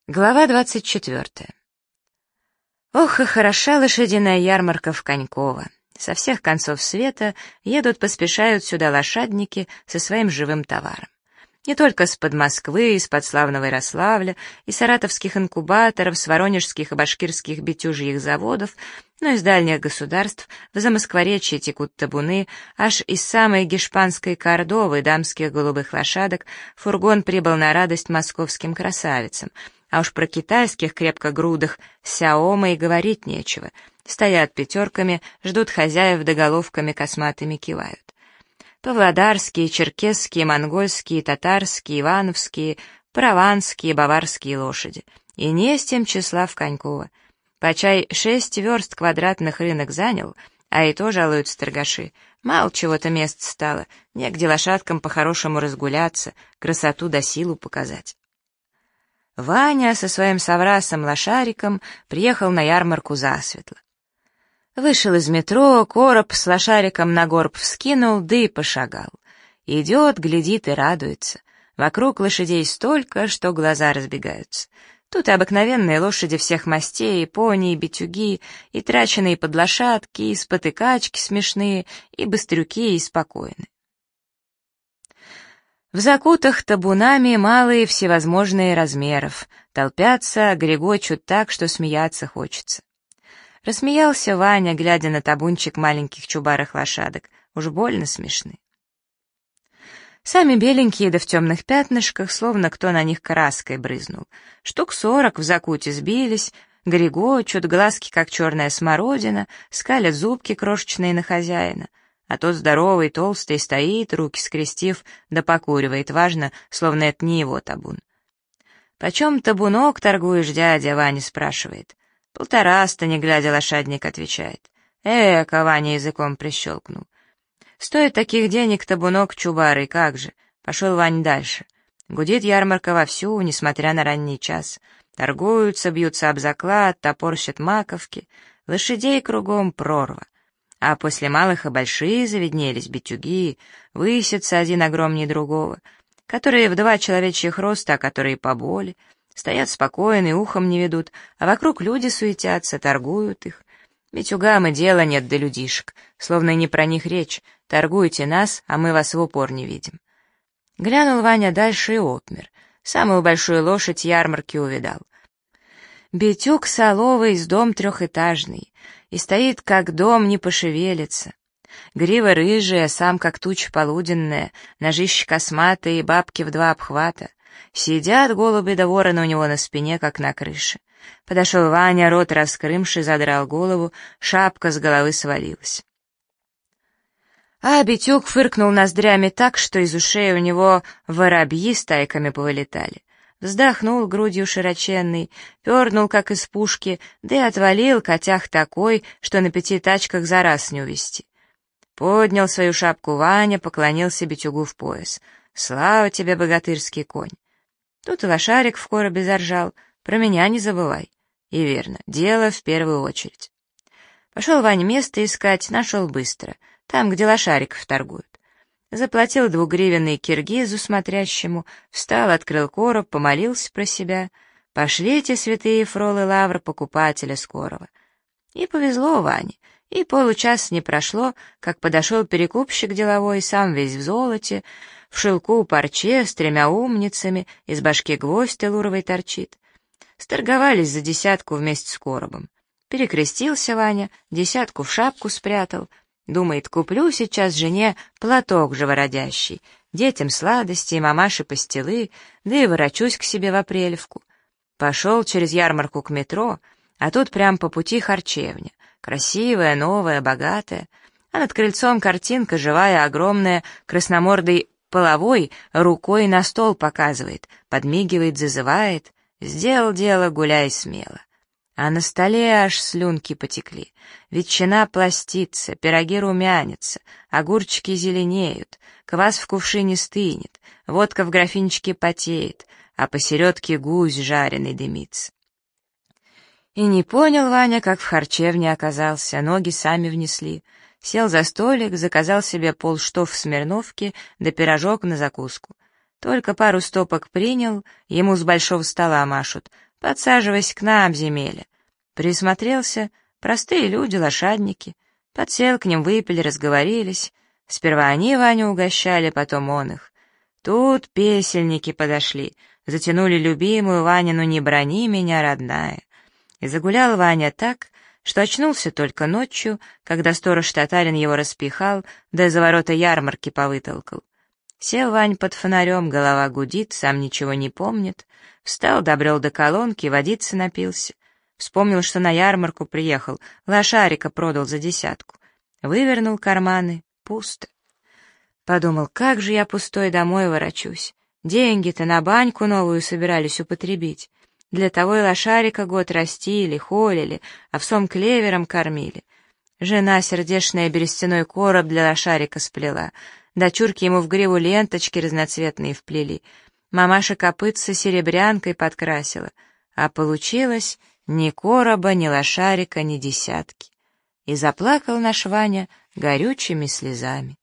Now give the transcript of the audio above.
Глава 24. Ох, и хороша лошадиная ярмарка в Коньково. Со всех концов света поспешают сюда лошадники со своим живым товаром. Не только с-под Москвы, из-под славного Ярославля, и саратовских инкубаторов, с воронежских и башкирских битюжьих заводов, но из дальних государств в Замоскворечье текут табуны, аж из самой гешпанской Кордовы дамских голубых лошадок фургон прибыл на радость московским красавицам, а уж про китайских крепкогрудых сяома и говорить нечего. Стоят пятерками, ждут хозяев, да головками косматыми кивают. Павлодарские, черкесские, монгольские, татарские, ивановские, прованские, баварские лошади. И не с тем числа в Коньково. Почай 6 верст квадратных рынок занял, а и то жалуются торгаши. Мало чего-то мест стало, негде лошадкам по-хорошему разгуляться, красоту да силу показать. Ваня со своим соврасом-лошариком приехал на ярмарку засветло. Вышел из метро, короб с лошариком на горб вскинул, да и пошагал. Идет, глядит и радуется. Вокруг лошадей столько, что глаза разбегаются. Тут и обыкновенные лошади всех мастей, и пони, и битюги, и траченые под лошадки, и спотыкачки смешные, и быстрюки, и спокойные. В закутах табунами малые всевозможные размеров, толпятся, грегочут так, что смеяться хочется. Рассмеялся Ваня, глядя на табунчик маленьких чубарых лошадок, уж больно смешны. Сами беленькие да в темных пятнышках, словно кто на них краской брызнул. Штук 40 в закуте сбились, грегочут, глазки как черная смородина, скалят зубки крошечные на хозяина. А тот здоровый, толстый, стоит, руки скрестив, да покуривает, важно, словно это не его табун. «Почем табунок торгуешь, дядя?» — Ваня спрашивает. «1,5, не глядя, лошадник отвечает. Ваня языком прищелкнул. «Стоит таких денег табунок чубарый, как же?» Пошел Ваня дальше. Гудит ярмарка вовсю, несмотря на ранний час. Торгуются, бьются об заклад, топорщат маковки. Лошадей кругом прорва. А после малых и большие завиднелись битюги, высятся один огромнее другого, которые в 2 человечьих роста, а которые поболе, стоят спокойно и ухом не ведут, а вокруг люди суетятся, торгуют их. Битюгам и дела нет до людишек, словно и не про них речь, торгуйте нас, а мы вас в упор не видим. Глянул Ваня дальше и обмер, самую большую лошадь ярмарки увидал. Битюг соловый, с дом 3-этажный, и стоит, как дом, не пошевелится. Грива рыжая, сам как туча полуденная, ножище косматые, бабки в 2 обхвата. Сидят голуби да вороны у него на спине, как на крыше. Подошел Ваня, рот раскрымший, задрал голову, шапка с головы свалилась. А битюг фыркнул ноздрями так, что из ушей у него воробьи стайками повылетали. Вздохнул грудью широченной, пернул, как из пушки, да и отвалил котях такой, что на 5 тачках за раз не увести. Поднял свою шапку Ваня, поклонился битюгу в пояс. «Слава тебе, богатырский конь!» Тут и лошарик в коробе заржал. «Про меня не забывай». И верно, дело в первую очередь. Пошел Ваня место искать, нашел быстро, там, где лошариков торгуют. Заплатил 2-гривенный киргизу смотрящему, встал, открыл короб, помолился про себя. Пошлите, святые фролы лавр, покупателя скорого. И повезло Ване, и получаса не прошло, как подошел перекупщик деловой, сам весь в золоте, в шелку парче, с 3 умницами, из башки гвоздь телуровый торчит. Сторговались за 10 вместе с коробом. Перекрестился Ваня, 10 в шапку спрятал. Думает, куплю сейчас жене платок живородящий, детям сладости, мамаше пастилы, да и ворочусь к себе в Апрелевку. Пошел через ярмарку к метро, а тут прям по пути харчевня. Красивая, новая, богатая. А над крыльцом картинка живая, огромная, красномордый половой рукой на стол показывает, подмигивает, зазывает. Сделал дело, гуляй смело. А на столе аж слюнки потекли. Ветчина пластится, пироги румянятся, огурчики зеленеют, квас в кувшине стынет, водка в графинчике потеет, а посередке гусь жареный дымится. И не понял Ваня, как в харчевне оказался, ноги сами внесли. Сел за столик, заказал себе полштоф смирновки да пирожок на закуску. Только пару стопок принял, ему с большого стола машут. подсаживайся к нам, земеля. Присмотрелся, простые люди, лошадники. Подсел к ним, выпили, разговорились. Сперва они Ваню угощали, потом он их. Тут песельники подошли, затянули любимую Ванину «Не брони меня, родная». И загулял Ваня так, что очнулся только ночью, когда сторож-татарин его распихал, да из-за ворота ярмарки повытолкал. Сел Вань под фонарем, голова гудит, сам ничего не помнит. Встал, добрел до колонки, водицы напился. Вспомнил, что на ярмарку приехал, лошарика продал за 10. Вывернул карманы, пусто. Подумал, как же я пустой домой ворочусь. Деньги-то на баньку новую собирались употребить. Для того и лошарика год растили, холили, овсом клевером кормили. Жена сердечная берестяной короб для лошарика сплела, дочурки ему в гриву ленточки разноцветные вплели, мамаша копытца серебрянкой подкрасила, а получилось ни короба, ни лошарика, ни 10. И заплакал наш Ваня горючими слезами.